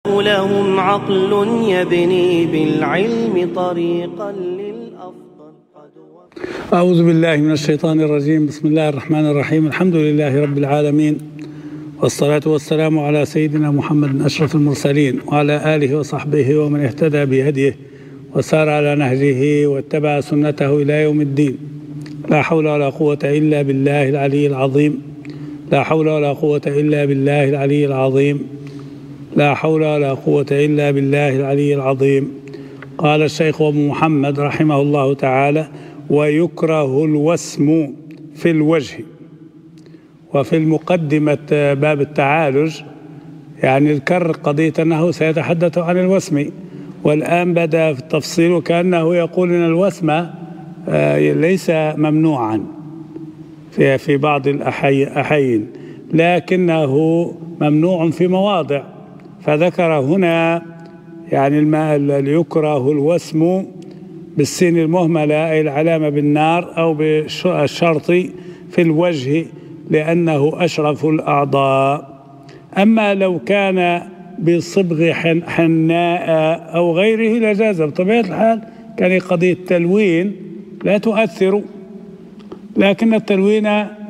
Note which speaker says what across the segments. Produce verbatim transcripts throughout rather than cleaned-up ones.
Speaker 1: لهم عقل يبني بالعلم طريقا للأفضل.
Speaker 2: أعوذ بالله من الشيطان الرجيم. بسم الله الرحمن الرحيم. الحمد لله رب العالمين، والصلاة والسلام على سيدنا محمد أشرف المرسلين وعلى آله وصحبه ومن اهتدى بهديه وسار على نهجه واتبع سنته إلى يوم الدين. لا حول ولا قوة إلا بالله العلي العظيم. لا حول ولا قوة إلا بالله العلي العظيم. لا حول ولا قوة إلا بالله العلي العظيم. قال الشيخ أبو محمد رحمه الله تعالى: ويكره الوسم في الوجه. وفي المقدمة باب التعالج يعني ذكر قضية أنه سيتحدث عن الوسم، والآن بدأ في التفصيل كأنه يقول أن الوسم ليس ممنوعا في في بعض الأحيان، لكنه ممنوع في مواضع، فذكر هنا يعني الماء يكره الوسم بالسين المهملة أي العلامة بالنار أو بالشرط في الوجه لأنه أشرف الأعضاء. أما لو كان بصبغ حناء أو غيره لجاز بطبيعة الحال، كان قضية التلوين لا تؤثر، لكن التلوين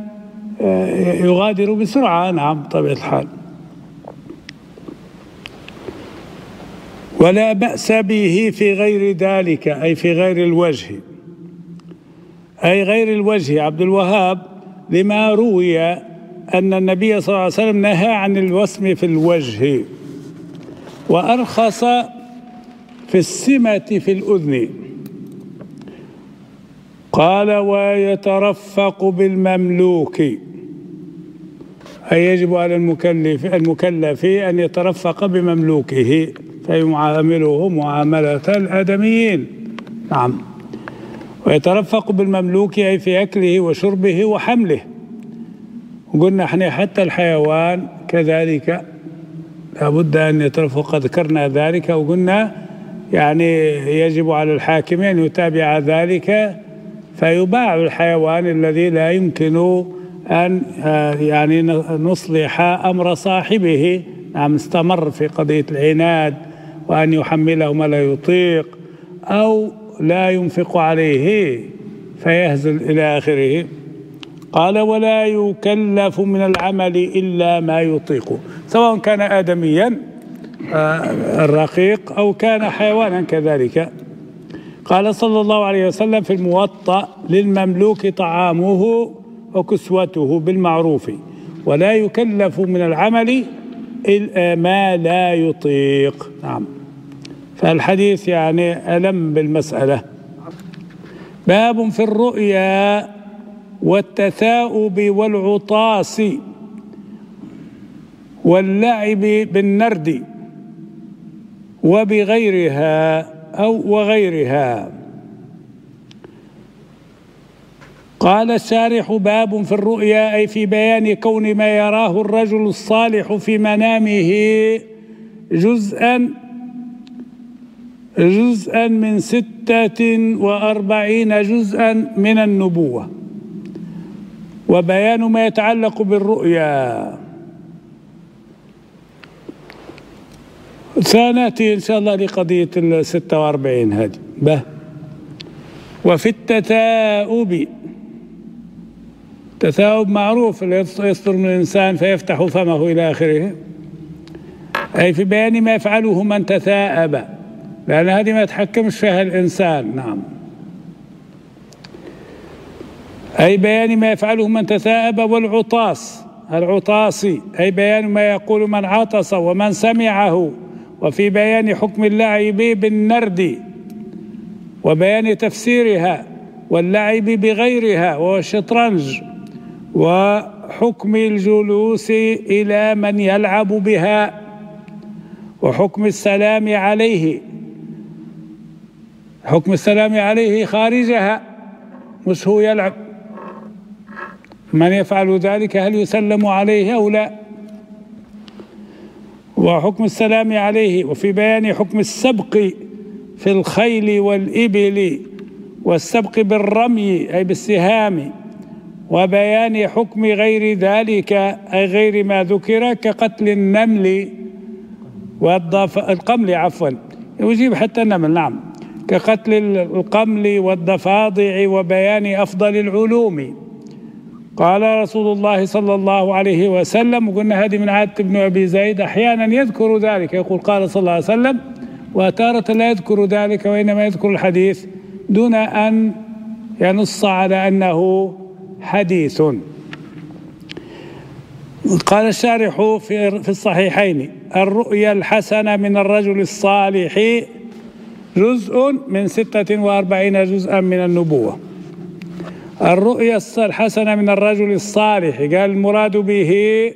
Speaker 2: يغادر بسرعة. نعم بطبيعة الحال. ولا بأس به في غير ذلك أي في غير الوجه، أي غير الوجه. عبد الوهاب لما روي أن النبي صلى الله عليه وسلم نهى عن الوسم في الوجه، وأرخص في السمة في الأذن. قال: ويترفق بالمملوك، أي يجب على المكلف المكلف أن يترفق بمملوكه فيعامله معاملة الآدميين. نعم. ويترفق بالمملوك أي في أكله وشربه وحمله. وقلنا احنا حتى الحيوان كذلك لابد أن يترفق، ذكرنا ذلك، وقلنا يعني يجب على الحاكم أن يتابع ذلك فيباع الحيوان الذي لا يمكن أن يعني نصلح أمر صاحبه. نعم. استمر في قضية العناد وأن يحمله ما لا يطيق أو لا ينفق عليه فيهزل إلى آخره. قال: ولا يكلف من العمل إلا ما يطيق، سواء كان آدميا الرقيق أو كان حيوانا كذلك. قال صلى الله عليه وسلم في الموطأ: للمملوك طعامه وكسوته بالمعروف، ولا يكلف من العمل إلا ما لا يطيق. نعم. فالحديث يعني ألم بالمسألة. باب في الرؤيا والتثاؤب والعطاس واللعب بالنرد وبغيرها أو وغيرها. قال الشارح: باب في الرؤيا أي في بيان كون ما يراه الرجل الصالح في منامه جزءا جزءا من ستة وأربعين جزءا من النبوة، وبيان ما يتعلق بالرؤيا. سنأتي إن شاء الله لقضية الستة وأربعين هذه. به. وفي التثاؤب، التثاؤب معروف، يصدر من الإنسان فيفتح فمه إلى آخره، أي في بيان ما يفعله من تثاءب، لأن هذه ما يتحكمش فيها الإنسان. نعم. أي بيان ما يفعله من تثاءب. والعطاس، العطاسي أي بيان ما يقول من عطس ومن سمعه، وفي بيان حكم اللعب بالنرد وبيان تفسيرها، واللعب بغيرها وهو الشطرنج، وحكم الجلوس إلى من يلعب بها، وحكم السلام عليه، حكم السلام عليه خارجها مش هو يلعب، من يفعل ذلك هل يسلم عليه أو لا، وحكم السلام عليه. وفي بيان حكم السبق في الخيل والإبل، والسبق بالرمي أي بالسهام، وبيان حكم غير ذلك أي غير ما ذكر كقتل النمل والضف القمل عفوا يجيب حتى النمل نعم كقتل القمل والضفادع وبيان أفضل العلوم. قال رسول الله صلى الله عليه وسلم، وقلنا هذه من عادة ابن أبي زيد، أحيانا يذكر ذلك يقول قال صلى الله عليه وسلم، وتارة لا يذكر ذلك وإنما يذكر الحديث دون أن ينص على أنه حديث. قال الشارح في الصحيحين: الرؤيا الحسنة من الرجل الصالح جزء من ستة وأربعين جزءا من النبوة. الرؤيا الحسنة من الرجل الصالح قال المراد به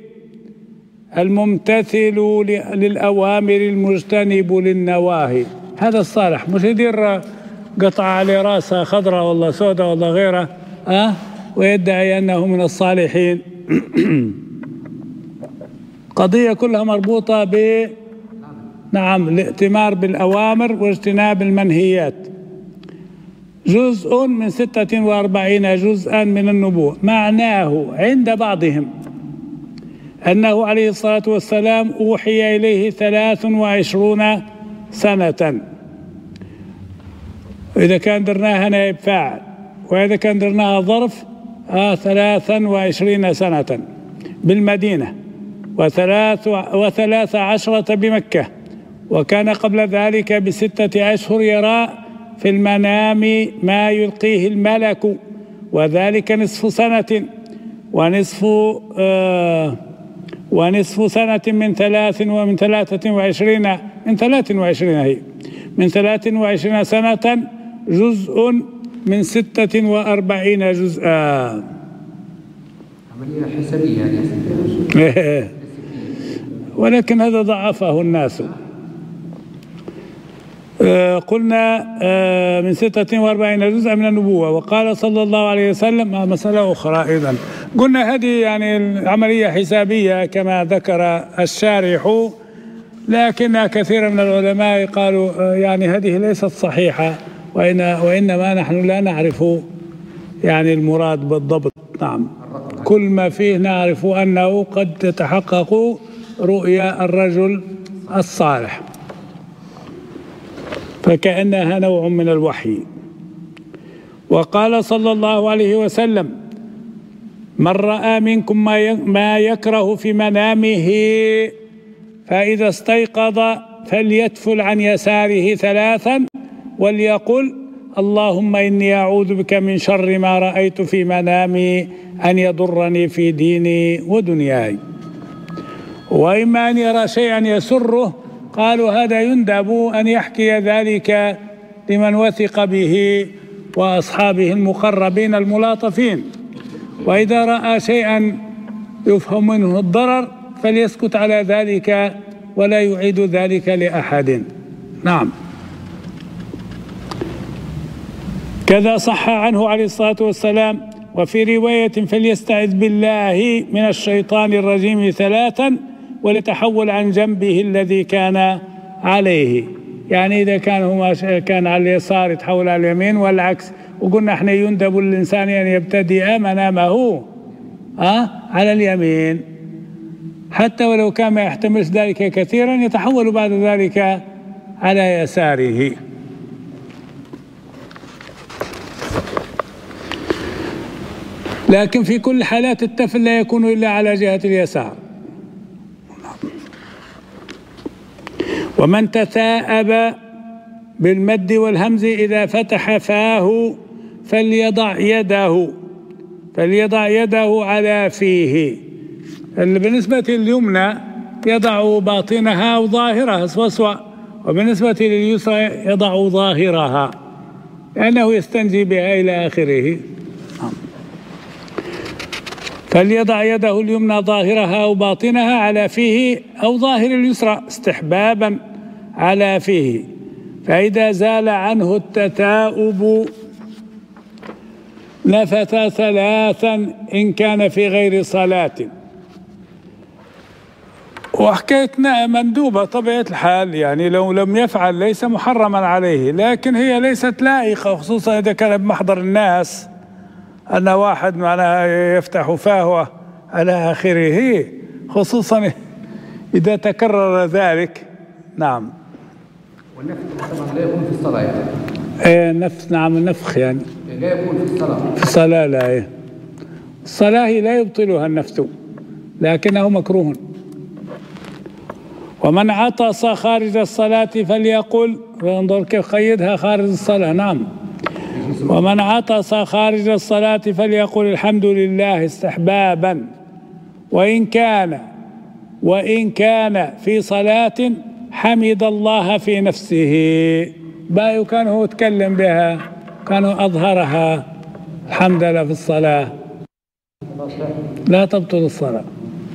Speaker 2: الممتثل للأوامر المجتنب للنواهي. هذا الصالح مش يدير قطع على راسها خضراء والله سوداء والله غيره أه؟ ويدعي أنه من الصالحين. قضية كلها مربوطة ب نعم الائتمار بالأوامر واجتناب المنهيات. جزء من ستة وأربعين جزءا من النبوة، معناه عند بعضهم أنه عليه الصلاة والسلام أوحي إليه ثلاث وعشرون سنة، وإذا كان درناها نائب فاعل، وإذا كان درناها ظرف آه ثلاثا وعشرين سنة بالمدينة، وثلاث وثلاث عشرة بمكة، وكان قبل ذلك بستة أشهر يرى في المنام ما يلقيه الملك، وذلك نصف سنة ونصف آه ونصف سنة من ثلاث ومن ثلاثة وعشرين من ثلاث وعشرين هي من ثلاث وعشرين سنة جزء من ستة وأربعين جزءا.
Speaker 3: عملية حسابية يعني.
Speaker 2: ولكن هذا ضعفه الناس. آه قلنا آه من ستة وأربعين جزءا من النبوة. وقال صلى الله عليه وسلم آه مسألة أخرى أيضا، قلنا هذه يعني العملية حسابية كما ذكر الشارح، لكن كثير من العلماء قالوا آه يعني هذه ليست صحيحة، وإن وإنما نحن لا نعرف يعني المراد بالضبط. نعم كل ما فيه نعرف أنه قد تتحقق رؤيا الرجل الصالح، فكأنها نوع من الوحي. وقال صلى الله عليه وسلم: من رأى منكم ما يكره في منامه فإذا استيقظ فليتفل عن يساره ثلاثا وليقل: اللهم إني أعوذ بك من شر ما رأيت في منامي أن يضرني في ديني ودنياي. وإما أن يرى شيئا يسره قالوا هذا يندب أن يحكي ذلك لمن وثق به وأصحابه المقربين الملاطفين، وإذا رأى شيئا يفهم منه الضرر فليسكت على ذلك ولا يعيد ذلك لأحد. نعم كذا صح عنه عليه الصلاة والسلام وفي رواية: فليستعذ بالله من الشيطان الرجيم ثلاثا وليتحول عن جنبه الذي كان عليه. يعني إذا كان هو كان على اليسار يتحول على اليمين والعكس. وقلنا احنا يندب للإنسان أن يبتدئ منامه أه على اليمين، حتى ولو كان ما يحتملش ذلك كثيرا يتحول بعد ذلك على يساره. لكن في كل حالات التفل لا يكون إلا على جهة اليسار. ومن تثاءب بالمد والهمز إذا فتح فاه فليضع يده فليضع يده على فيه. بالنسبة لليمنى يضع باطنها وظاهرها سوسوا، وبالنسبة لليسرى يضع ظاهرها لأنه يستنجي بها إلى آخره. فليضع يده اليمنى ظاهرها أو باطنها على فيه أو ظاهر اليسرى استحبابا على فيه، فإذا زال عنه التثاؤب نفث ثلاثا إن كان في غير صلاة. وحكايتنا مندوبة طبيعة الحال، يعني لو لم يفعل ليس محرما عليه، لكن هي ليست لائقة، خصوصا إذا كان بمحضر الناس أن واحد معناها يفتح فاه على آخره، خصوصا إذا تكرر ذلك نعم.
Speaker 3: والنفخ طبعا لا يكون في الصلاة يعني.
Speaker 2: إيه نفس نعم النفخ يعني
Speaker 3: لا يكون في الصلاة.
Speaker 2: في الصلاة لا. إيه الصلاة لا يبطلها النفس لكنه مكروه. ومن عطس خارج الصلاة فليقل، انظر كيف قيدها خارج الصلاة. نعم. ومن عطس خارج الصلاة فليقل الحمد لله استحبابا، وإن كان وإن كان في صلاة حمد الله في نفسه. باي كان هو يتكلم بها، كانوا أظهرها الحمد لله في الصلاة لا تبطل الصلاة.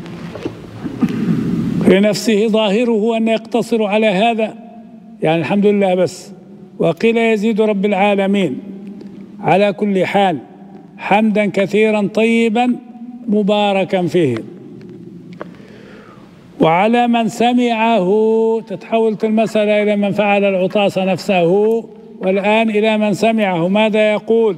Speaker 2: في نفسه ظاهره أن يقتصر على هذا، يعني الحمد لله بس. وقيل يزيد رب العالمين. على كل حال حمدا كثيرا طيبا مباركا فيه. وعلى من سمعه، تتحولت المسألة إلى من فعل العطاس نفسه، والآن إلى من سمعه ماذا يقول؟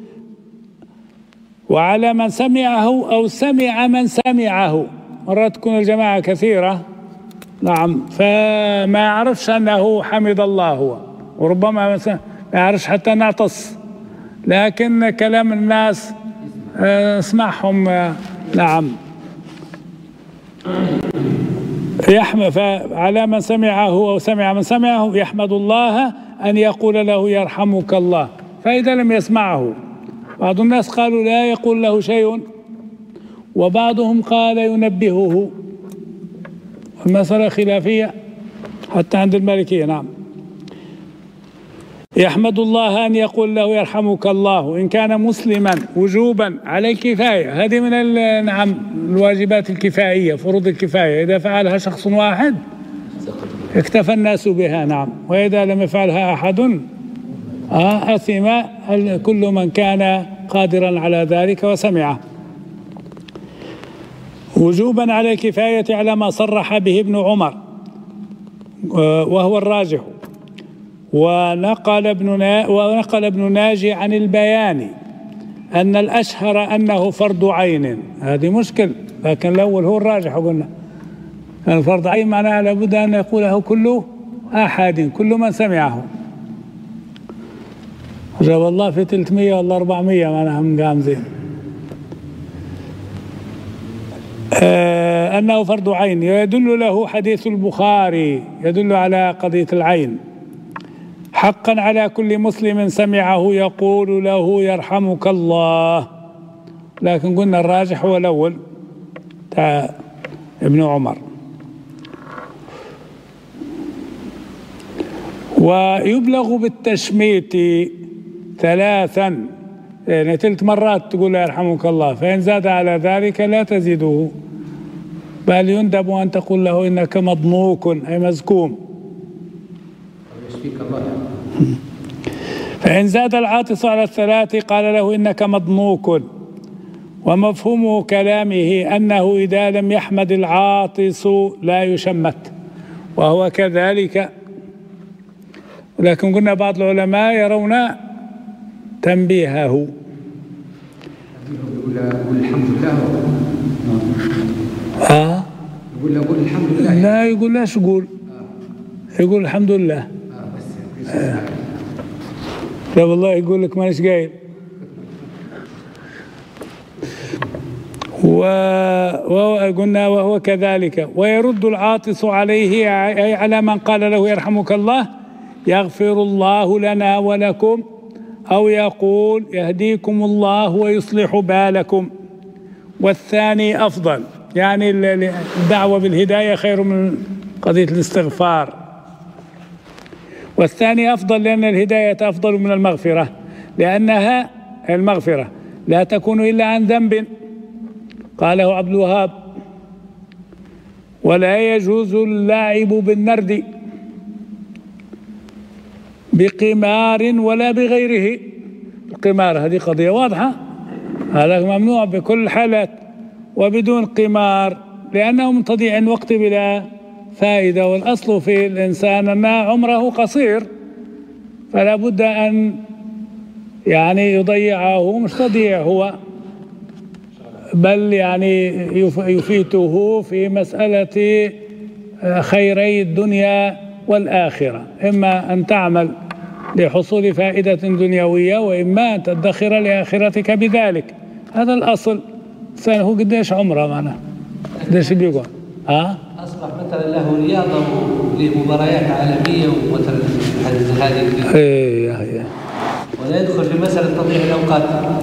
Speaker 2: وعلى من سمعه أو سمع من سمعه. مرات تكون الجماعة كثيرة نعم فما يعرفش أنه حمد الله هو، وربما ما يعرفش حتى نعطس، لكن كلام الناس اسمعهم نعم. يحمد فعلى من سمعه أو سمع من سمعه يحمد الله أن يقول له يرحمك الله. فإذا لم يسمعه، بعض الناس قالوا لا يقول له شيء، وبعضهم قال ينبهه. المسألة خلافية حتى عند المالكية. نعم. يحمد الله أن يقول له يرحمك الله إن كان مسلما وجوبا على الكفاية. هذه من نعم الواجبات الكفائية، فروض الكفاية. إذا فعلها شخص واحد اكتفى الناس بها. نعم. وإذا لم يفعلها أحد أثم كل من كان قادرا على ذلك وسمعه. وجوبا على الكفاية على ما صرح به ابن عمر وهو الراجح. ونقل ابن ونقل ابن ناجي عن البيان أن الأشهر أنه فرض عين. هذه مشكل، لكن الأول هو الراجح. قلنا الفرض عين معناه لابد أن يقوله كل أحد، كل من سمعه. جاب الله في ثلاثمية ولا أربعمية معناها من قامزين. آه أنه فرض عين. يدل له حديث البخاري يدل على قضية العين. حقا على كل مسلم سمعه يقول له يرحمك الله. لكن قلنا الراجح هو الأول تاع ابن عمر. ويبلغ بالتشميت ثلاثا، يعني ثلاث مرات تقول له يرحمك الله، فإن زاد على ذلك لا تزيده، بل يندب أن تقول له إنك مضنوك أي مزكوم. فإن زاد العاطس على الثلاث قال له إنك مضنوك. ومفهوم كلامه أنه إذا لم يحمد العاطس لا يشمت، وهو كذلك. لكن قلنا بعض العلماء يرون تنبيهه.
Speaker 3: يقول الحمد لله.
Speaker 2: آه
Speaker 3: يقول له قول الحمد لله.
Speaker 2: لا يقول لاش يقول يقول الحمد لله.
Speaker 3: آه بس آه.
Speaker 2: لا والله يقول لك مانيش قايل. وقلنا وهو كذلك. ويرد العاطس عليه أي على من قال له يرحمك الله يغفر الله لنا ولكم، أو يقول يهديكم الله ويصلح بالكم. والثاني أفضل، يعني الدعوة بالهداية خير من قضية الاستغفار. والثاني أفضل لأن الهداية أفضل من المغفرة، لأنها المغفرة لا تكون إلا عن ذنب، قاله عبد الوهاب. ولا يجوز اللعب بالنرد بقمار ولا بغيره. القمار هذه قضية واضحة، هذا ممنوع بكل الحالات، وبدون قمار لأنه من تضييع الوقت بلا فائدة. والأصل في الإنسان أن عمره قصير، فلا بد أن يعني يضيعه، مش تضييع هو، بل يعني يفيته في مسألة خيري الدنيا والآخرة، إما أن تعمل لحصول فائدة دنيوية وإما أن تدخر لآخرتك بذلك. هذا الأصل. سنة هو قديش عمره معنا؟ قديش بيقول؟ ها؟
Speaker 4: أصبح مثلا له رياضة لمباريات عالمية ومثلا هذه.
Speaker 2: إيه إيه.
Speaker 4: ولا يدخل في مسألة تضييع الأوقات.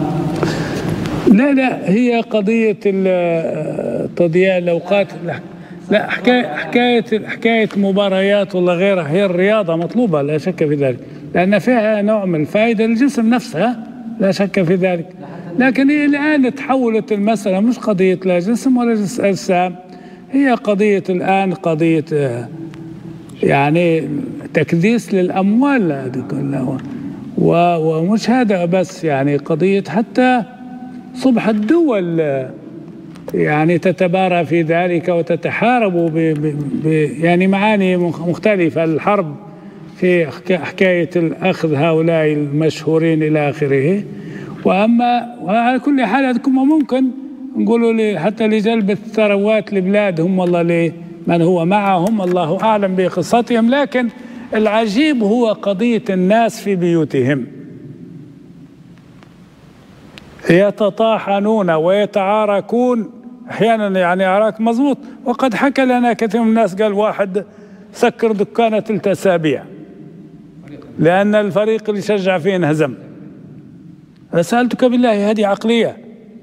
Speaker 2: لا لا، هي قضية تضييع الأوقات. لا لا، حكاية حكاية حكاية مباريات ولا غيرها، هي الرياضة مطلوبة لا شك في ذلك، لأن فيها نوع من الفائدة للجسم نفسها لا شك في ذلك. لكن هي الآن تحولت المسألة مش قضية لا جسم ولا أجسام، هي قضية الآن قضية يعني تكديس للأموال هذه كلها، ومش هذا بس، يعني قضية حتى صبح الدول يعني تتبارى في ذلك وتتحارب ب ب يعني معاني مختلفة. الحرب في حكاية الأخذ هؤلاء المشهورين إلى آخره. وأما وعلى كل حال هذا ممكن نقولوا حتى لجلب الثروات لبلادهم، والله لمن هو معهم الله أعلم بقصتهم. لكن العجيب هو قضية الناس في بيوتهم يتطاحنون ويتعاركون أحيانا، يعني عراك مضبوط. وقد حكى لنا كثير من الناس قال واحد سكر دكانة ثلاث أسابيع لأن الفريق اللي شجع فيه انهزم. سألتك بالله هذه عقلية؟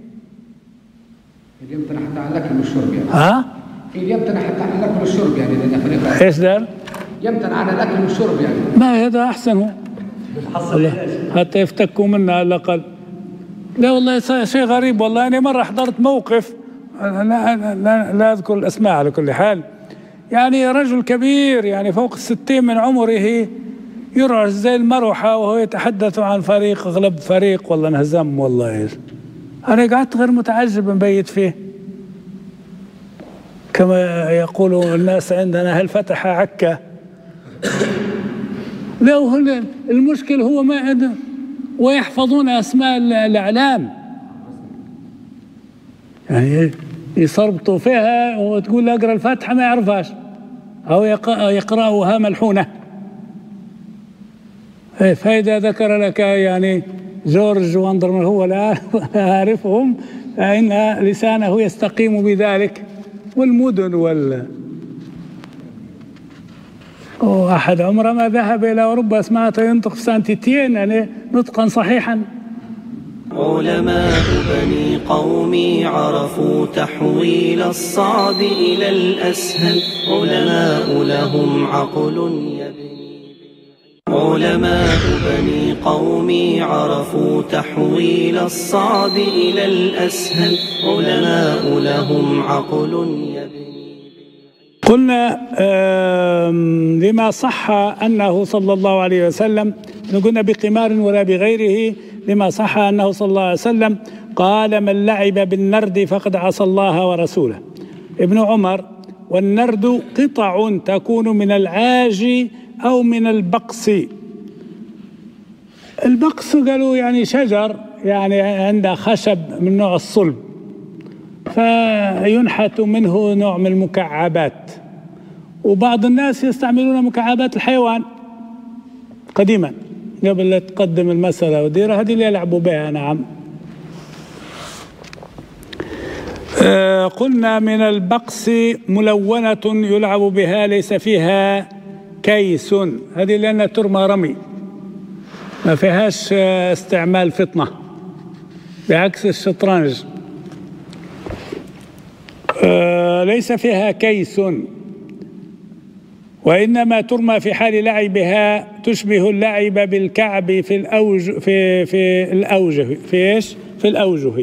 Speaker 3: اللي يمتنع حتى عن الأكل والشرب يعني.
Speaker 2: ها؟
Speaker 3: اللي يمتنع حتى عن الأكل والشرب يعني لأن فريق.
Speaker 2: إيش دار؟
Speaker 3: يمتنع عن الأكل والشرب يعني.
Speaker 2: ما هذا أحسن هو. حتى يفتكوا منا على الأقل. لا والله شيء غريب والله. أنا مرة حضرت موقف لا, لا, لا, لا أذكر الأسماء على كل حال، يعني رجل كبير يعني فوق الستين من عمره يرعش زي المروحة وهو يتحدث عن فريق أغلب فريق والله انهزم. والله إيش أنا قعدت غير متعجب مبيت فيه، كما يقول الناس عندنا هل فتح عكا. لا هو المشكل هو ما ويحفظون أسماء الأعلام، يعني يصربطوا فيها وتقول له اقرأ الفاتحة ما يعرفهاش أو يقرأوها ملحونة. فإذا ذكر لك يعني جورج واندرمان هو لا أعرفهم فإن لسانه يستقيم بذلك. والمدن وال أحد عمره ما ذهب إلى أوروبا سمعته ينطق في سانتيتين يعني نطقا صحيحا.
Speaker 1: علماء بني قومي عرفوا تحويل الصعب إلى الأسهل، علماء لهم عقل يبني. علماء بني قومي عرفوا تحويل الصعب إلى الأسهل، علماء لهم عقل يبني.
Speaker 2: قلنا لما صح أنه صلى الله عليه وسلم، قلنا بقمار ولا بغيره، لما صح أنه صلى الله عليه وسلم قال من لعب بالنرد فقد عصى الله ورسوله. ابن عمر: والنرد قطع تكون من العاج أو من البقس. البقس قالوا يعني شجر يعني عنده خشب من نوع الصلب، فينحت منه نوع من المكعبات، وبعض الناس يستعملون مكعبات الحيوان قديما قبل لا تقدم المسألة وديرها هذه اللي يلعبوا بها. نعم. آه قلنا من البقس ملونة يلعب بها ليس فيها كيس، هذه لأنها ترمى رمي ما فيهاش استعمال فطنة بعكس الشطرنج. آه ليس فيها كيس، وإنما ترمى في حال لعبها تشبه اللعب بالكعب في الأوجه في في الأوجه في إيش؟ في الأوجه.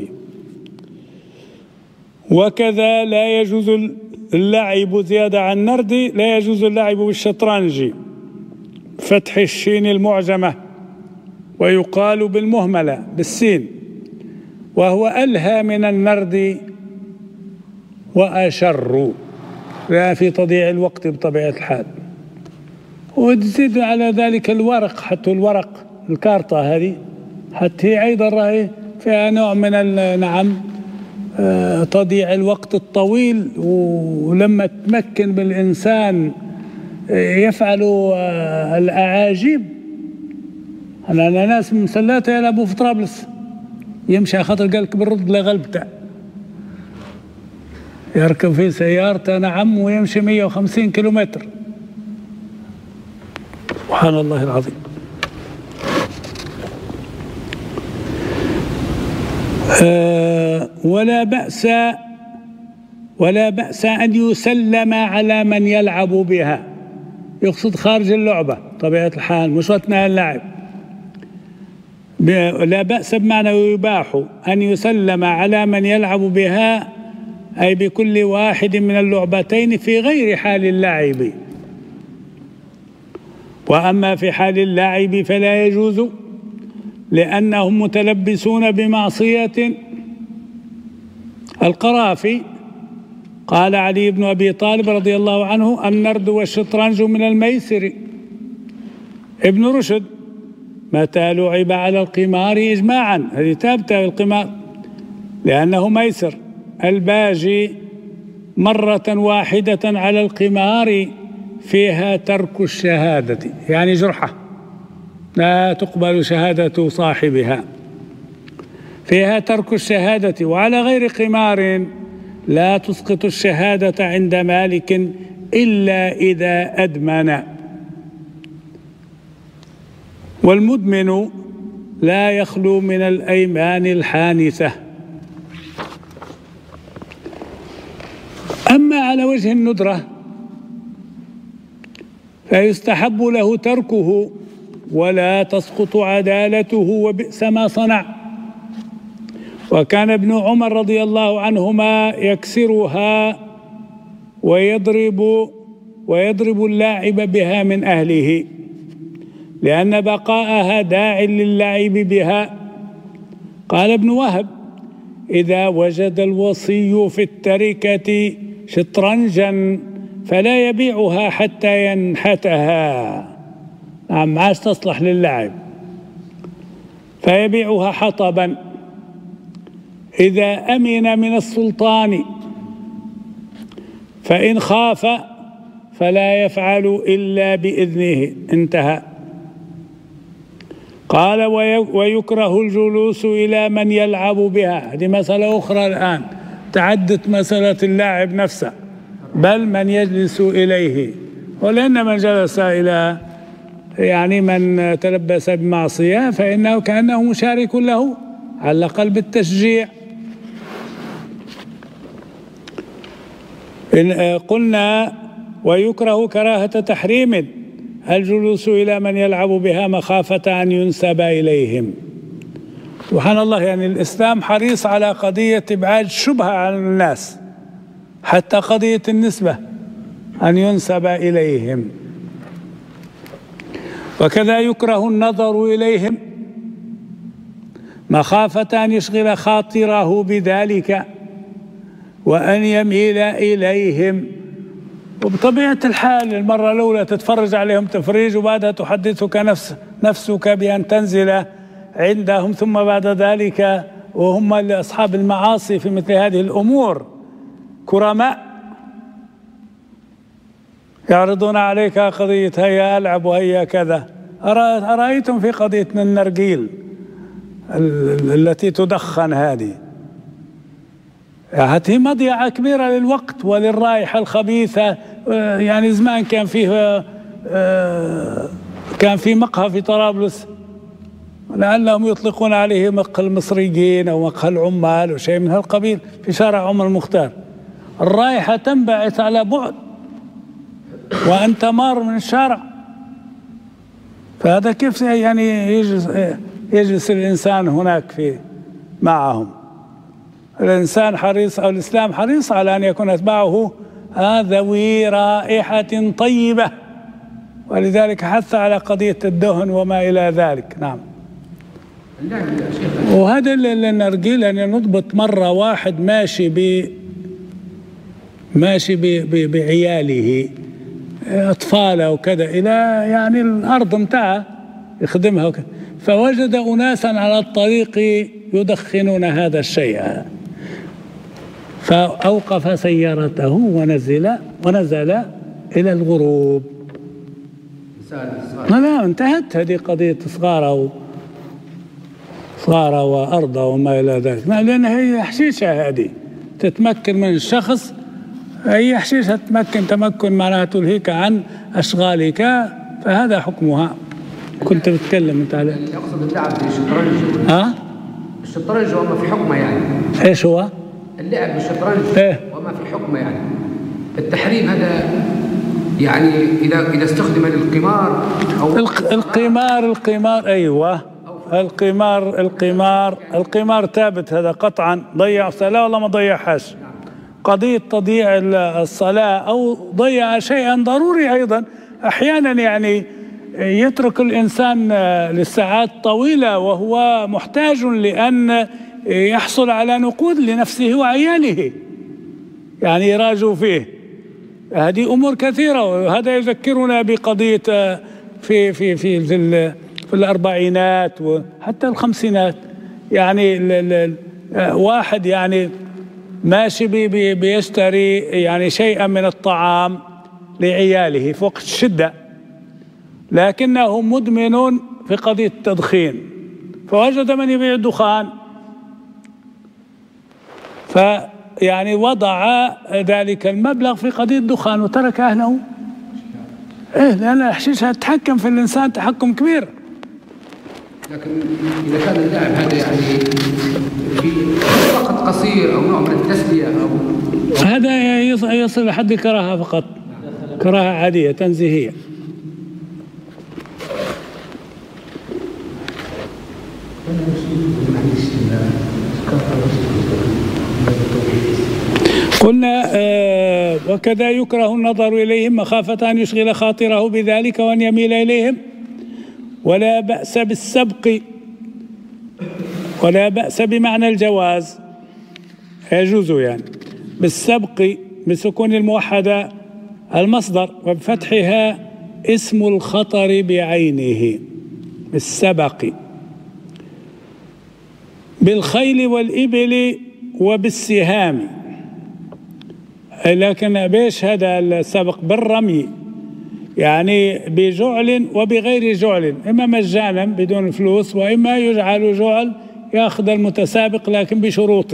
Speaker 2: وكذا لا يجوز اللعب زيادة عن النرد، لا يجوز اللعب بالشطرنج فتح الشين المعجمة، ويقال بالمهملة بالسين، وهو ألهى من النرد وأشر لا في تضييع الوقت بطبيعة الحال. وتزيد على ذلك الورق، حتى الورق الكارطة هذه حتى هي أيضا راهي فيها نوع من نعم تضييع الوقت الطويل. ولما تمكن بالإنسان يفعل الأعاجيب. أنا أنا ناس من سلاتة يلعبوا في طرابلس، يمشي خاطر قالك بالرد لغلبته، يركب في سيارته نعم ويمشي مية وخمسين كيلومتر. سبحان الله العظيم. أه ولا بأس ولا بأس أن يسلم على من يلعب بها، يقصد خارج اللعبة طبيعة الحال، مش أثناء اللعب. لا بأس بمعنى يباح أن يسلم على من يلعب بها، أي بكل واحد من اللعبتين في غير حال اللعب. وأما في حال اللعب فلا يجوز، لأنهم متلبسون بمعصية. القرافي قال علي بن أبي طالب رضي الله عنه: النرد والشطرنج من الميسر. ابن رشد: متى لعب على القمار إجماعا، هذه ثابتة بالقمار لأنه ميسر. الباجي: مرة واحدة على القمار فيها ترك الشهادة، يعني جرحة لا تقبل شهادة صاحبها، فيها ترك الشهادة. وعلى غير قمار لا تسقط الشهادة عند مالك إلا إذا أدمن. والمدمن لا يخلو من الأيمان الحانثة. أما على وجه الندرة فيستحب له تركه ولا تسقط عدالته، وبئس ما صنع. وكان ابن عمر رضي الله عنهما يكسرها ويضرب ويضرب اللاعب بها من أهله، لأن بقاءها داع للعب بها. قال ابن وهب: إذا وجد الوصي في التركة شطرنجا فلا يبيعها حتى ينحتها، نعم ما عادش تصلح للعب، فيبيعها حطبا. إذا أمن من السلطان فإن خاف فلا يفعل إلا بإذنه. انتهى. قال: ويكره الجلوس إلى من يلعب بها. هذه مسألة أخرى الآن، تعدت مسألة اللاعب نفسه، بل من يجلس إليه. ولأن من جلس إلى يعني من تلبس بمعصية فإنه كأنه مشارك له على الأقل بالتشجيع. إن قلنا: ويكره كراهة تحريم الجلوس إلى من يلعب بها مخافة أن ينسب إليهم. سبحان الله، يعني الإسلام حريص على قضية إبعاد الشبهة عن الناس، حتى قضية النسبة أن ينسب إليهم. وكذا يكره النظر إليهم مخافة أن يشغل خاطره بذلك وأن يميل إليهم. وبطبيعة الحال المرة الأولى تتفرج عليهم تفريج، وبعدها تحدثك نفس نفسك بأن تنزل عندهم، ثم بعد ذلك وهم أصحاب المعاصي في مثل هذه الأمور كرماء يعرضون عليك قضية هيا ألعب وهيا كذا. أرأيتم في قضية النرجيل التي تدخن هذه، هذه مضيعة كبيرة للوقت وللرائحة الخبيثة. يعني زمان كان فيه كان في مقهى في طرابلس لعلهم يطلقون عليه مقهى المصريين أو مقهى العمال أو شيء من هالقبيل في شارع عمر المختار. الرائحة تنبعث على بعد وأنت مار من الشارع، فهذا كيف يعني يجلس, يجلس الإنسان هناك في معهم؟ الإنسان حريص أو الإسلام حريص على أن يكون أتباعه ذوي رائحة طيبة، ولذلك حث على قضية الدهن وما إلى ذلك. نعم. وهذا اللي نرجيل أن نضبط مرة واحد ماشي ب ماشي ب ب بعياله أطفاله وكذا إلى يعني الأرض متاعه يخدمها وكذا، فوجد أناسا على الطريق يدخنون هذا الشيء، فأوقف سيارته ونزل ونزل إلى الغروب. لا لا انتهت هذه قضية صغارة و صغارة وأرضى وما إلى ذلك، لأن هي حشيشة هذه تتمكن من الشخص، هي حشيشة تمكن تمكن معناها تلهيك عن أشغالك، فهذا حكمها. كنت بتكلم أنت على
Speaker 3: يقصد اللعب بالشطرنج.
Speaker 2: ها؟
Speaker 3: الشطرنج وما في حكمه يعني.
Speaker 2: إيش هو؟
Speaker 3: اللعب بالشطرنج
Speaker 2: إيه؟
Speaker 3: وما في حكمه يعني. التحريم هذا يعني إذا إذا استخدم للقمار أو
Speaker 2: القمار القمار أيوة القمار القمار القمار ثابت هذا قطعا. ضيع صلاة ولا ما ضيعهاش؟ قضية تضييع الصلاة أو ضيع شيئا ضروري أيضا أحيانا، يعني يترك الإنسان لساعات طويلة وهو محتاج لأن يحصل على نقود لنفسه وعياله، يعني يراجع فيه. هذه أمور كثيرة، وهذا يذكرنا بقضية في في في في, في الأربعينات وحتى الخمسينات، يعني ال ال واحد يعني ماشي بي بي بيشتري يعني شيئا من الطعام لعياله في وقت الشدة، لكنه مدمن في قضية التدخين، فوجد من يبيع الدخان، فيعني وضع ذلك المبلغ في قضية الدخان وترك أهله. إيه، لأن الحشيش تتحكم في الإنسان تحكم كبير.
Speaker 3: لكن إذا كان اللعب هذا يعني في وقت قصير أو نوع من التسلية أو
Speaker 2: هذا يصل لحد الكراهة فقط، كراهة عادية تنزيهية. قلنا آه وكذا يكره النظر إليهم مخافة أن يشغل خاطره بذلك وأن يميل إليهم، ولا بأس بالسبق، ولا بأس بمعنى الجواز، يجوز يعني بالسبق بسكون الموحدة المصدر وبفتحها اسم الخطر بعينه، بالسبق، بالخيل والإبل وبالسهام. لكن بيش هذا السبق؟ بالرمي، يعني بجعل وبغير جعل، إما مجانا بدون فلوس وإما يجعل جعل يأخذ المتسابق لكن بشروط.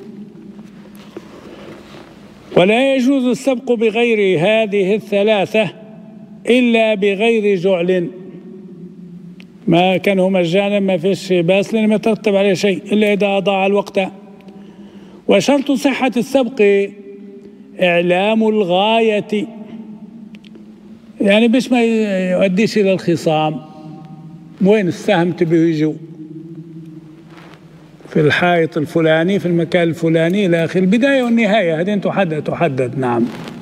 Speaker 2: ولا يجوز السبق بغير هذه الثلاثة إلا بغير جعل، ما كانه مجانا ما فيش باس لأنه ما يترتب عليه شيء إلا إذا أضاع الوقت. وشرط صحة السبق إعلام الغاية، يعني باش ما يؤديش إلى الخصام، وين السهم تبيه يجوا في الحائط الفلاني في المكان الفلاني إلى آخر، البداية والنهاية هذين تحدد تحدد نعم.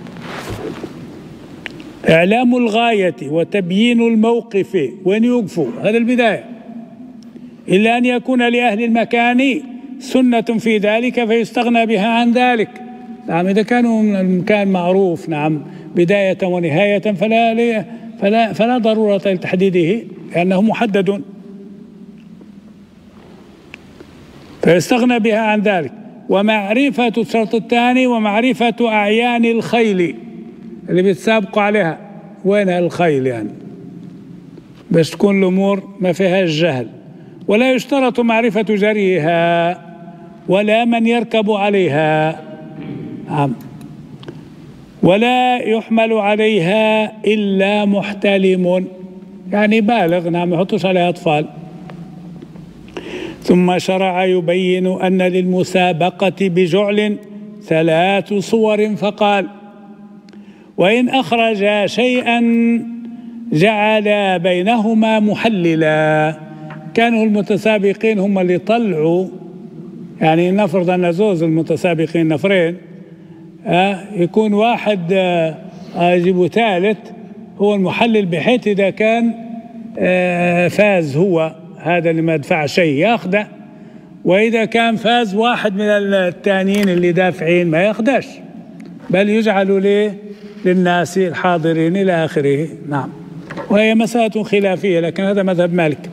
Speaker 2: إعلام الغاية وتبيين الموقف وين يوقفوا، هذا البداية، إلا أن يكون لأهل المكان سنة في ذلك فيستغنى بها عن ذلك. نعم، إذا كانوا المكان معروف نعم بداية ونهاية فلا فلا فلا ضرورة لتحديده لأنه محدد، فيستغنى بها عن ذلك. ومعرفة الشرط الثاني ومعرفة أعيان الخيل اللي بيتسابقوا عليها، وين الخيل يعني باش تكون الأمور ما فيهاش جهل. ولا يشترط معرفة جريها ولا من يركب عليها، نعم. ولا يحمل عليها إلا محتلم، يعني بالغ نعم، ما يحطوش عليها أطفال. ثم شرع يبين أن للمسابقة بجعل ثلاث صور فقال: وإن أخرج شيئا جعل بينهما محللا. كانوا المتسابقين هم اللي طلعوا، يعني نفرض أن زوز المتسابقين نفرين، آه يكون واحد آه يجيبوا ثالث هو المحلل، بحيث إذا كان آه فاز هو هذا اللي ما دفع شيء ياخده، وإذا كان فاز واحد من الثانيين اللي دافعين ما ياخدش، بل يجعل ليه للناس الحاضرين إلى آخره. نعم، وهي مسألة خلافية لكن هذا مذهب مالك.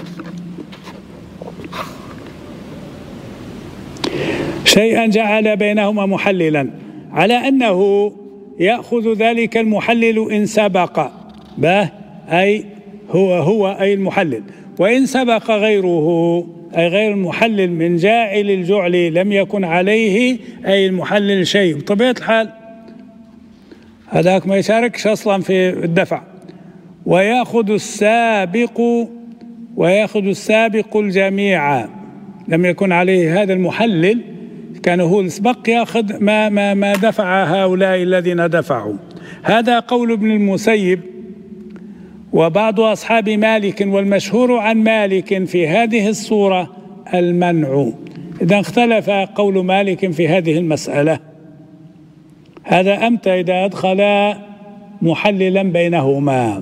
Speaker 2: شيئا جعل بينهما محللا، على أنه يأخذ ذلك المحلل إن سبق به أي هو هو أي المحلل. وإن سبق غيره أي غير المحلل من جاعل الجعل لم يكن عليه أي المحلل شيء. بطبيعة الحال هذاك ما يشاركش أصلا في الدفع. ويأخذ السابق ويأخذ السابق الجميع لم يكن عليه هذا المحلل، كان هو السبق يأخذ ما, ما, ما دفع هؤلاء الذين دفعوا. هذا قول ابن المسيب وبعض أصحاب مالك، والمشهور عن مالك في هذه الصورة المنع. إذا اختلف قول مالك في هذه المسألة. هذا أمتى إذا أدخل محللا بينهما.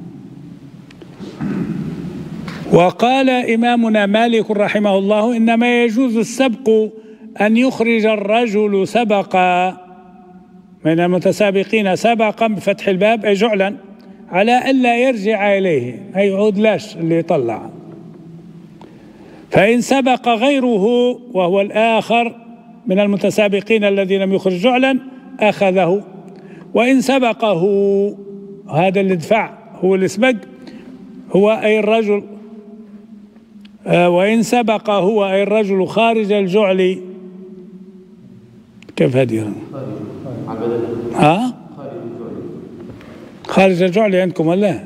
Speaker 2: وقال إمامنا مالك رحمه الله إنما يجوز السبق أن يخرج الرجل سبقا من المتسابقين سبقا بفتح الباب أي جعلا على ألا يرجع إليه أي يعود لاش اللي يطلع. فإن سبق غيره وهو الآخر من المتسابقين الذي لم يخرج جعلا أخذه. وإن سبقه هذا اللي دفع هو اللي سبق هو أي الرجل آه وإن سبق هو أي الرجل خارج الجعل. كيف هذه ها خارج الجعل عندكم ولا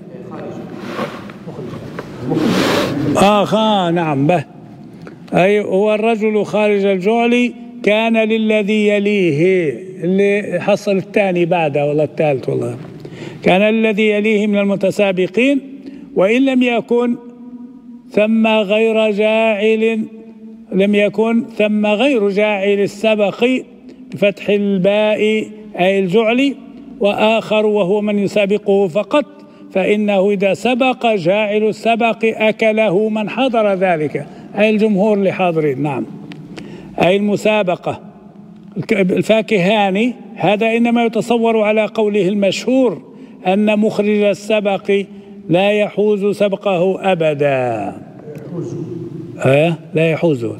Speaker 2: آه خا نعم به أي هو الرجل خارج الجعل كان للذي يليه اللي حصل الثاني بعده ولا الثالث والله كان الذي يليه من المتسابقين. وإن لم يكن ثم غير جاعل لم يكن ثم غير جاعل السبق بفتح الباء أي الجعل وآخر وهو من يسابقه فقط، فإنه إذا سبق جاعل السبق أكله من حضر ذلك أي الجمهور اللي حاضرين. نعم أي المسابقة. الفاكهاني هذا إنما يتصور على قوله المشهور أن مخرج السبق لا يحوز سبقه أبدا. آه لا يحوزه.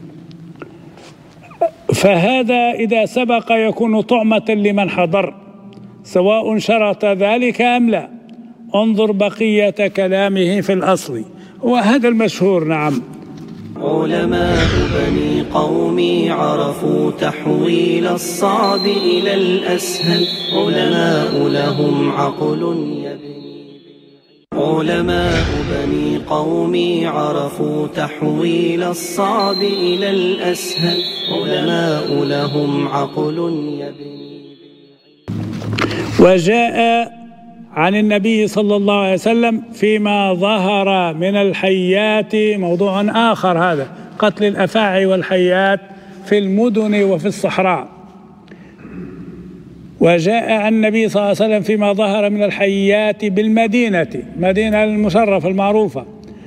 Speaker 2: فهذا إذا سبق يكون طعمة لمن حضر سواء شرط ذلك أم لا. انظر بقية كلامه في الأصل وهذا المشهور. نعم
Speaker 1: علماء بني قومي عرفوا تحويل الصعب إلى الأسهل. علماء لهم عقل يبني علماء بني قومي عرفوا تحويل الصعب إلى الأسهل. علماء لهم عقل يبني.
Speaker 2: وجاء عن النبي صلى الله عليه وسلم فيما ظهر من الحيات موضوع آخر، هذا قتل الأفاعي والحيات في المدن وفي الصحراء. وجاء عن النبي صلى الله عليه وسلم فيما ظهر من الحيات بالمدينة، مدينة المشرفة المعروفة،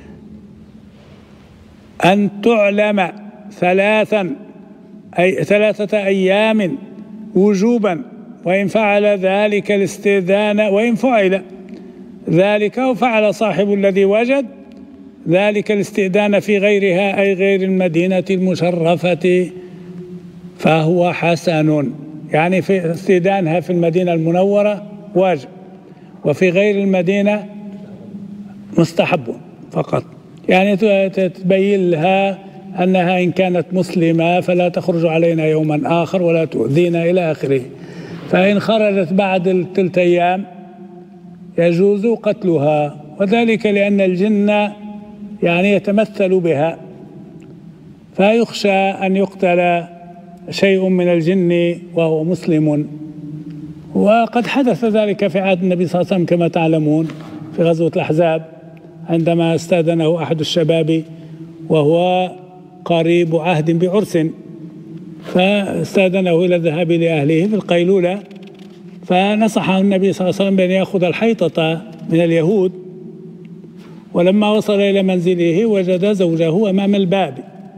Speaker 2: أن تعلم ثلاثا أي ثلاثة أيام وجوبا، وإن فعل ذلك الاستئذان وإن فعل ذلك وفعل صاحب الذي وجد ذلك الاستئذان في غيرها أي غير المدينة المشرفة فهو حسن. يعني في استئذانها في المدينة المنورة واجب وفي غير المدينة مستحب فقط. يعني تبين لها أنها إن كانت مسلمة فلا تخرج علينا يوما آخر ولا تؤذينا إلى آخره. فإن خرجت بعد الثلاث أيام يجوز قتلها، وذلك لأن الجن يعني يتمثل بها فيخشى أن يقتل شيء من الجن وهو مسلم. وقد حدث ذلك في عهد النبي صلى الله عليه وسلم كما تعلمون في غزوة الأحزاب عندما استأذنه أحد الشباب وهو قريب عهد بعرس، فاستأذنه إلى الذهاب لأهله في القيلولة، فنصحه النبي صلى الله عليه وسلم بأن يأخذ الحيطة من اليهود. ولما وصل إلى منزله وجد زوجه أمام الباب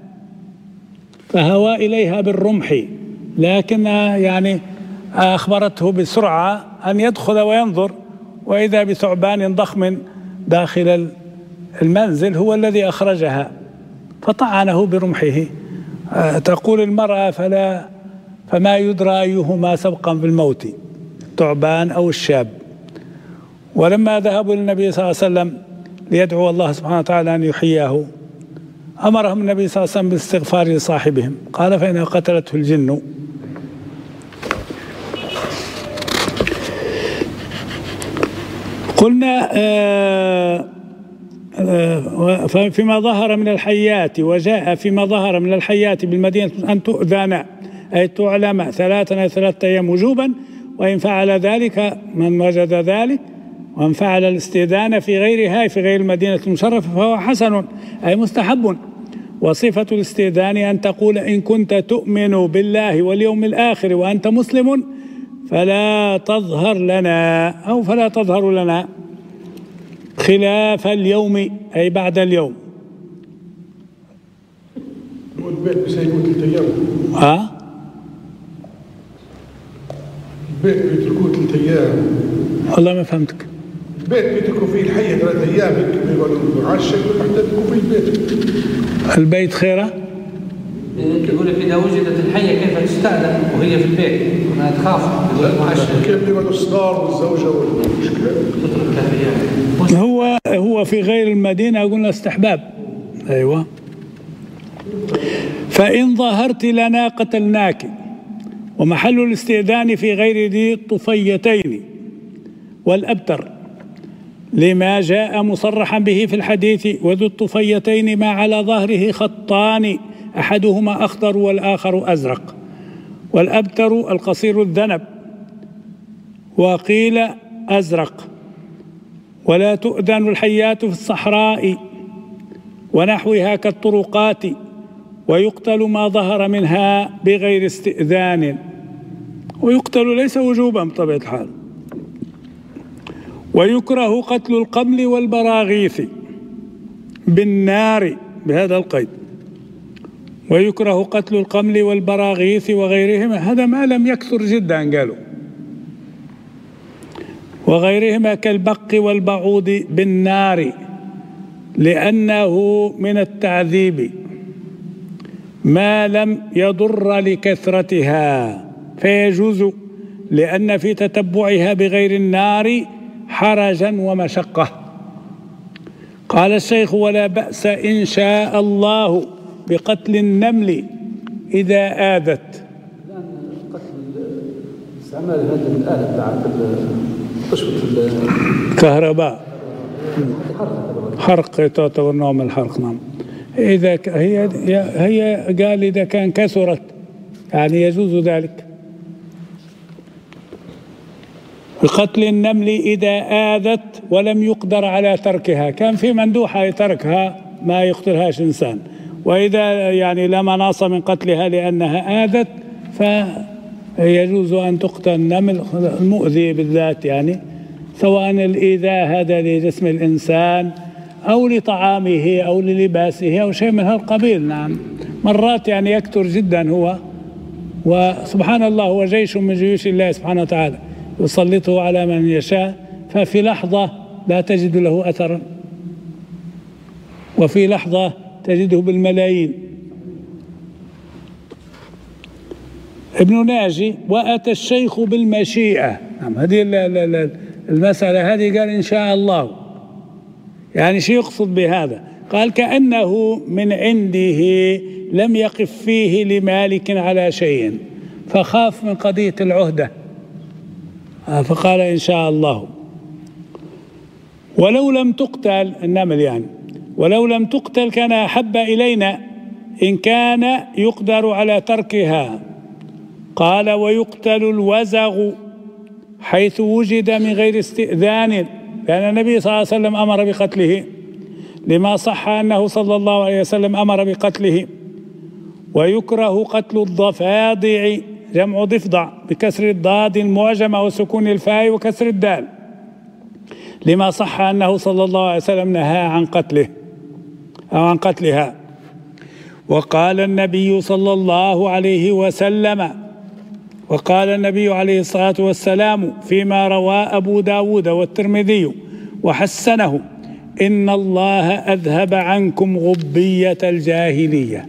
Speaker 2: فهوى إليها بالرمح، لكن يعني أخبرته بسرعة أن يدخل وينظر، وإذا بثعبان ضخم داخل المنزل هو الذي أخرجها فطعنه برمحه. تقول المرأة فلا فما يدرى أيهما سبقا بالموت، الثعبان أو الشاب. ولما ذهبوا للنبي صلى الله عليه وسلم ليدعو الله سبحانه وتعالى أن يحييه أمرهم النبي صلى الله عليه وسلم بالاستغفار لصاحبهم، قال فإنه قتلته الجن. قلنا آه آه فيما ظهر من الحيات، وجاء فيما ظهر من الحيات بالمدينة أن تؤذن أي تعلم ثلاثا أي ثلاثة أيام وجوبا، وإن فعل ذلك من وجد ذلك، وإن فعل الاستئذان في غيرها في غير المدينة المشرفة فهو حسن أي مستحب. وصفة الاستئذان أن تقول إن كنت تؤمن بالله واليوم الآخر وأنت مسلم فلا تظهر لنا أو فلا تظهر لنا خلاف اليوم أي بعد اليوم.
Speaker 5: والبيت بيسيبوا ثلاث أيام.
Speaker 2: ها؟
Speaker 5: البيت بيتركوه ثلاث أيام.
Speaker 2: والله ما فهمتك.
Speaker 5: البيت بيتركوا فيه الحية ثلاث أيام بيقعدوا على الشيء بيتركوا فيه البيت.
Speaker 2: البيت خيرة؟
Speaker 4: يقول لك إذا وجدت الحية كيف تستأذن وهي في البيت؟ ما تخاف
Speaker 5: كيف بيقعدوا الصغار والزوجة والمشكلة؟
Speaker 2: هو هو في غير المدينة قلنا استحباب. أيوة. فإن ظهرت لنا قتلناك، ومحل الاستئذان في غير ذي الطفيتين والأبتر لما جاء مصرحا به في الحديث، وذو الطفيتين ما على ظهره خطان أحدهما أخضر والآخر أزرق، والأبتر القصير الذنب، وقيل أزرق. ولا تؤذن الحيات في الصحراء ونحوها كالطرقات، ويقتل ما ظهر منها بغير استئذان، ويقتل ليس وجوبا بطبيعة الحال. ويكره قتل القمل والبراغيث بالنار بهذا القيد، ويكره قتل القمل والبراغيث وغيرهما، هذا ما لم يكثر جدا قالوا، وغيرهما كالبق والبعوض بالنار لأنه من التعذيب ما لم يضر لكثرتها فيجوز، لأن في تتبعها بغير النار حرجا ومشقة. قال الشيخ ولا بأس إن شاء الله بقتل النمل إذا آذت.
Speaker 4: استعمال هذه الآلة بتاعت تشفط
Speaker 2: الكهرباء، حرق تعتبر نوع من الحرق. نعم. إذا هي هي قال إذا كان كثرت يعني يجوز ذلك. بقتل النمل إذا آذت ولم يقدر على تركها، كان في مندوحة يتركها ما يقتلهاش إنسان، وإذا يعني لا مناص من قتلها لأنها آذت فيجوز أن تقتل النمل المؤذي بالذات، يعني سواء الإيذاء هذا لجسم الإنسان أو لطعامه أو للباسه أو شيء من هذا القبيل. نعم. مرات يعني يكثر جدا هو، وسبحان الله هو جيش من جيوش الله سبحانه وتعالى يسلطه على من يشاء، ففي لحظة لا تجد له أثرا، وفي لحظة تجده بالملايين. ابن ناجي وأتى الشيخ بالمشيئة. نعم. هذه المسألة هذه قال إن شاء الله، يعني شيء يقصد بهذا، قال كأنه من عنده لم يقف فيه لمالك على شيء فخاف من قضية العهدة فقال إن شاء الله. ولو لم تقتل النمل يعني ولو لم تقتل كان أحب إلينا إن كان يقدر على تركها. قال ويقتل الوزغ حيث وجد من غير استئذان، لأن النبي صلى الله عليه وسلم أمر بقتله لما صح أنه صلى الله عليه وسلم أمر بقتله. ويكره قتل الضفادع جمع ضفدع بكسر الضاد المعجمة وسكون الفاء وكسر الدال لما صح أنه صلى الله عليه وسلم نهى عن قتله أو عن قتلها. وقال النبي صلى الله عليه وسلم وقال النبي عليه الصلاة والسلام فيما روى أبو داود والترمذي وحسنه إن الله أذهب عنكم غبية الجاهلية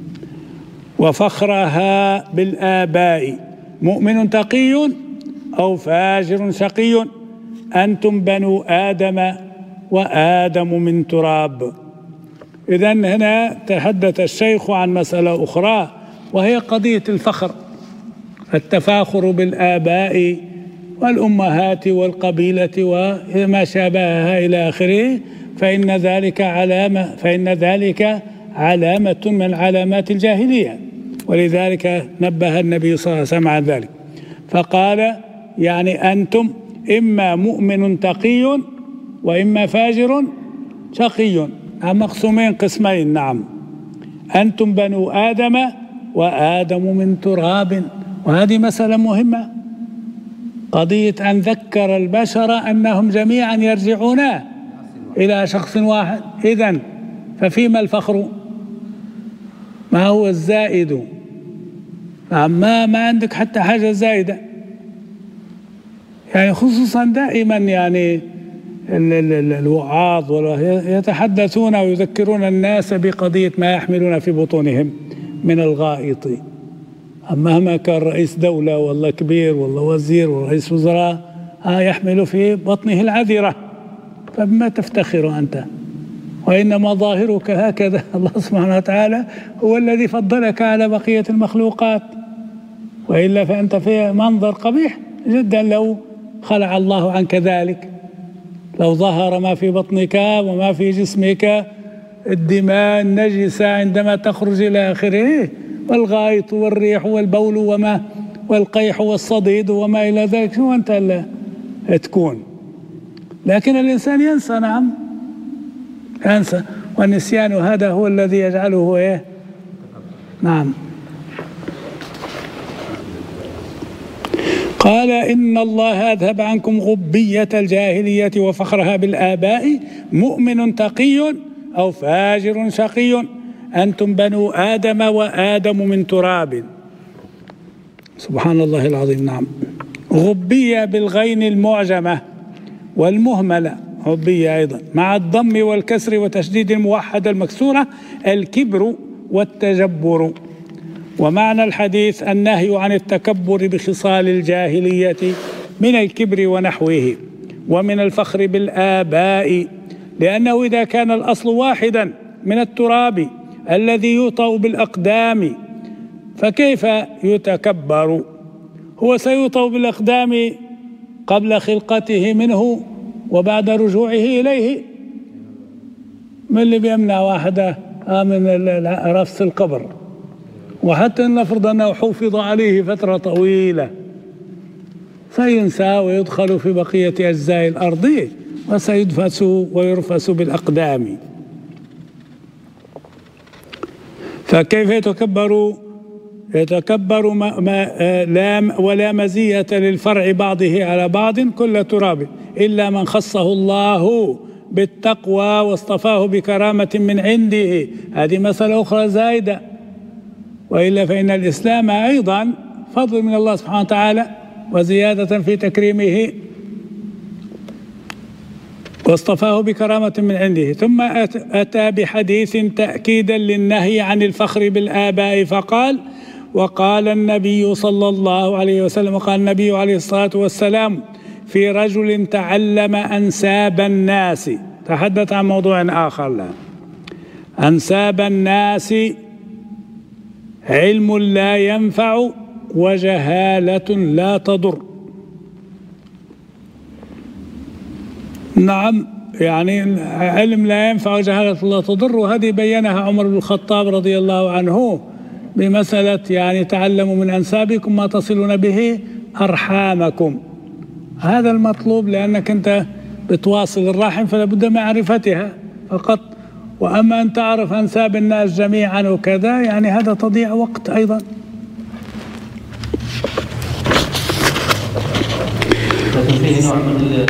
Speaker 2: وفخرها بالآباء، مؤمن تقي أو فاجر شقي أنتم بنو آدم وآدم من تراب. إذن هنا تحدث الشيخ عن مسألة أخرى، وهي قضية الفخر، التفاخر بالآباء والأمهات والقبيلة وما شابهها إلى آخره، فإن ذلك علامة فإن ذلك علامة من علامات الجاهلية، ولذلك نبه النبي صلى الله عليه وسلم عن ذلك فقال يعني أنتم إما مؤمن تقي وإما فاجر شقي، مقسومين قسمين. نعم، أنتم بنو آدم وآدم من تراب. وهذه مسألة مهمة، قضية أن ذكر البشر أنهم جميعا يرجعون إلى شخص واحد. إذن ففيما الفخر؟ ما هو الزائد؟ ما ما عندك حتى حاجة زائدة، يعني خصوصا دائما يعني الوعاظ يتحدثون ويذكرون الناس بقضية ما يحملون في بطونهم من الغائط. مهما كان رئيس دولة والله كبير والله وزير ورئيس وزراء يحمل في بطنه العذرة، فبما تفتخر أنت؟ وإنما ظاهرك هكذا. الله سبحانه وتعالى هو الذي فضلك على بقية المخلوقات، وإلا فأنت في منظر قبيح جدا لو خلع الله عنك ذلك، لو ظهر ما في بطنك وما في جسمك، الدماء النجسة عندما تخرج إلى آخره، والغائط والريح والبول وما والقيح والصديد وما إلى ذلك، شو أنت اللي تكون؟ لكن الإنسان ينسى. نعم ينسى، والنسيان هذا هو الذي يجعله إيه؟ نعم. قال إن الله أذهب عنكم غبية الجاهلية وفخرها بالآباء، مؤمن تقي أو فاجر شقي، أنتم بنو آدم وآدم من تراب. سبحان الله العظيم. نعم، غبية بالغين المعجمة والمهملة، غبية أيضا مع الضم والكسر وتشديد الموحدة المكسورة، الكبر والتجبر. ومعنى الحديث النهي عن التكبر بخصال الجاهلية من الكبر ونحوه ومن الفخر بالآباء، لأنه إذا كان الأصل واحدا من التراب الذي يوطأ بالأقدام فكيف يتكبر؟ هو سيوطأ بالأقدام قبل خلقته منه وبعد رجوعه إليه. من اللي بيمنع واحدة من رفس القبر؟ وحتى نفرض أنه حفظ عليه فترة طويلة سينسى ويدخل في بقية أجزاء الأرض وسيدفس ويرفس بالأقدام. فكيف يتكبر؟ يتكبر ما ما لا ولا مزية للفرع بعضه على بعض كل تراب إلا من خصه الله بالتقوى واصطفاه بكرامة من عنده. هذه مسألة أخرى زائدة، وإلا فإن الإسلام أيضا فضل من الله سبحانه وتعالى وزيادة في تكريمه، واصطفاه بكرامة من عنده. ثم أتى بحديث تأكيدا للنهي عن الفخر بالآباء فقال: وقال النبي صلى الله عليه وسلم، وقال النبي عليه الصلاة والسلام في رجل تعلم أنساب الناس، تحدث عن موضوع آخر لا أنساب الناس، علم لا ينفع وجهالة لا تضر. نعم، يعني علم لا ينفع وجهالة لا تضر، وهذه بينها عمر بن الخطاب رضي الله عنه بمسألة يعني تعلموا من أنسابكم ما تصلون به أرحامكم. هذا المطلوب، لأنك أنت بتواصل الرحم فلا بد من معرفتها فقط. وأما أن تعرف أنساب الناس جميعا وكذا، يعني هذا تضيع وقت أيضا.
Speaker 4: لكن فيه نوع من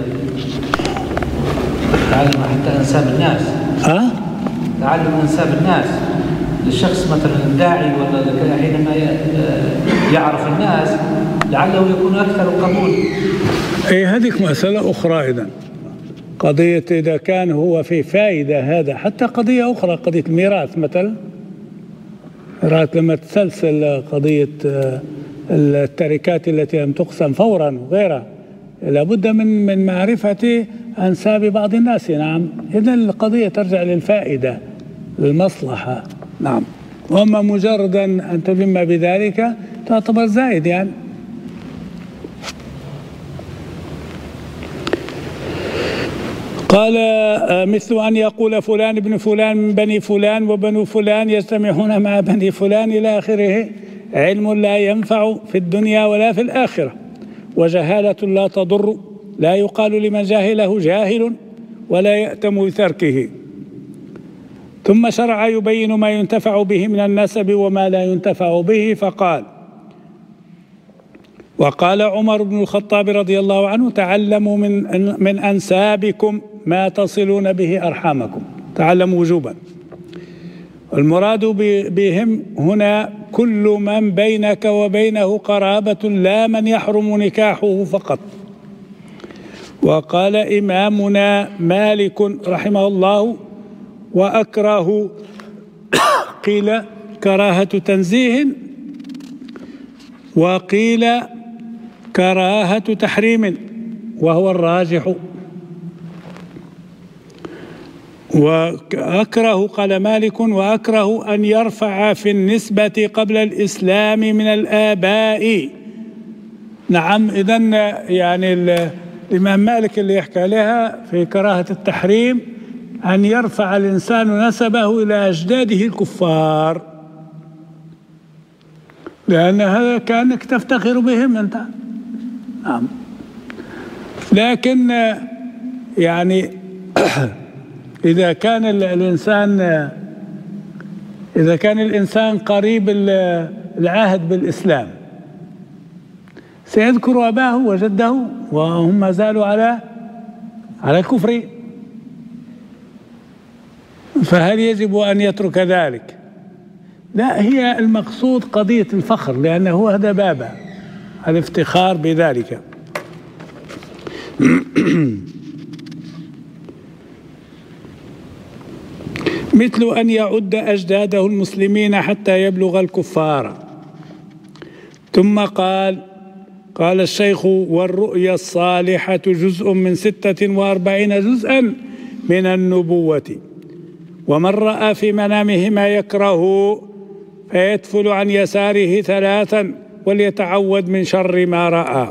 Speaker 4: تعلم حتى أنساب الناس.
Speaker 2: أه؟
Speaker 4: تعلم أنساب الناس للشخص مثلا الداعي ولا حينما يعرف الناس لعله يكون أكثر قبول.
Speaker 2: أي هذيك مسألة أخرى. إذن قضية إذا كان هو في فائدة، هذا حتى قضية أخرى، قضية الميراث مثلا. الميراث لما تسلسل قضية التركات التي لم تقسم فورا وغيرها، لابد من من معرفة أنساب بعض الناس. نعم، إذن القضية ترجع للفائدة، للمصلحة. نعم، وأما مجردا أن تلم بذلك تعتبر زائد يعني. قال مثل أن يقول فلان ابن فلان من بني فلان وبنو فلان يجتمعون مع بني فلان إلى آخره، علم لا ينفع في الدنيا ولا في الآخرة، وجهالة لا تضر، لا يقال لمن جاهله جاهل ولا يأتم بتركه. ثم شرع يبين ما ينتفع به من النسب وما لا ينتفع به، فقال: وقال عمر بن الخطاب رضي الله عنه: تعلموا من من أنسابكم ما تصلون به أرحامكم. تعلموا وجوبا. المراد بهم هنا كل من بينك وبينه قرابة، لا من يحرم نكاحه فقط. وقال إمامنا مالك رحمه الله: وأكره، قيل كراهة تنزيه، وقيل كراهة تحريم، وهو الراجح. وأكره، قال مالك: وأكره أن يرفع في النسبة قبل الإسلام من الآباء. نعم، إذن يعني الإمام مالك اللي يحكى لها في كراهة التحريم أن يرفع الإنسان نسبه إلى أجداده الكفار، لأن هذا كأنك تفتخر بهم أنت. نعم، لكن يعني إذا كان الإنسان إذا كان الإنسان قريب العهد بالإسلام سيذكر أباه وجده وهم ما زالوا على على الكفر، فهل يجب أن يترك ذلك؟ لا، هي المقصود قضية الفخر، لأنه هذا بابا الافتخار بذلك. مثل أن يعد أجداده المسلمين حتى يبلغ الكفار. ثم قال قال الشيخ: والرؤيا الصالحة جزء من ستة وأربعين جزءا من النبوة، ومن رأى في منامه ما يكره فيتفل عن يساره ثلاثا وليتعوذ من شر ما رأى.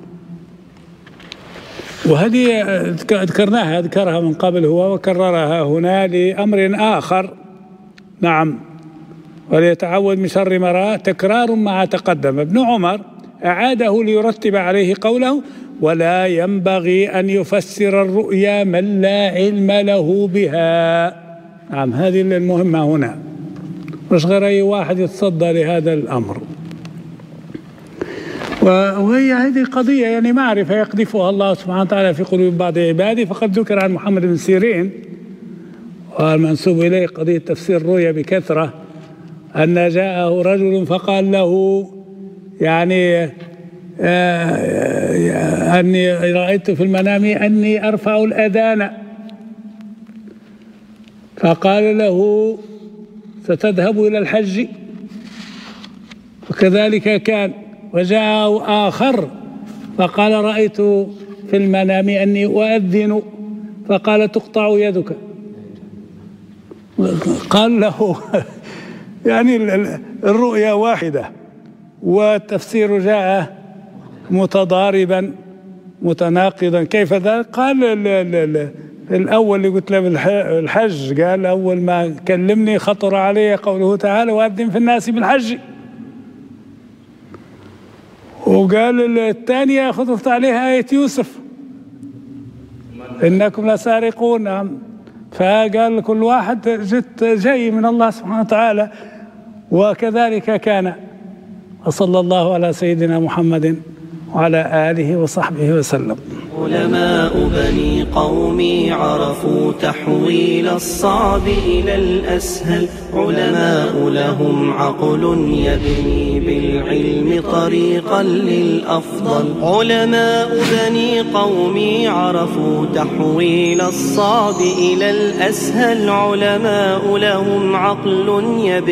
Speaker 2: وهذه ذكرناها ذكرها من قبل هو وكررها هنا لأمر آخر. نعم، وليتعوذ من شر ما رأى، تكرار مع تقدم. ابن عمر أعاده ليرتب عليه قوله: ولا ينبغي أن يفسر الرؤيا من لا علم له بها. نعم، هذه المهمة هنا، مش غير أي واحد يتصدى لهذا الأمر. وهي هذه قضية يعني معرفة يقذفها الله سبحانه وتعالى في قلوب بعض عباده. فقد ذكر عن محمد بن سيرين والمنسوب إليه قضية تفسير الرؤيا بكثرة، أن جاءه رجل فقال له: يعني آه أني رأيت في المنام أني أرفع الأذان، فقال له: ستذهب إلى الحج، وكذلك كان. وجاء آخر فقال: رأيت في المنام أني أؤذن، فقال: تقطع يدك. قال له يعني الرؤيا واحدة والتفسير جاء متضاربا متناقضا، كيف ذلك؟ قال الأول اللي قلت له بالحج، قال: أول ما كلمني خطر علي قوله تعالى: وأذن في الناس بالحج. وقال الثانية خطرت عليها آية يوسف: إنكم لسارقون. نعم، فقال كل واحد جت جاي من الله سبحانه وتعالى، وكذلك كان. وصلى الله على سيدنا محمد وعلى آله وصحبه وسلم.
Speaker 1: علماء بني قومي عرفوا تحويل الصعب إلى الأسهل، علماء لهم عقل يبني بالعلم طريقا للأفضل. علماء بني قومي عرفوا تحويل الصعب إلى الأسهل، علماء لهم عقل يبني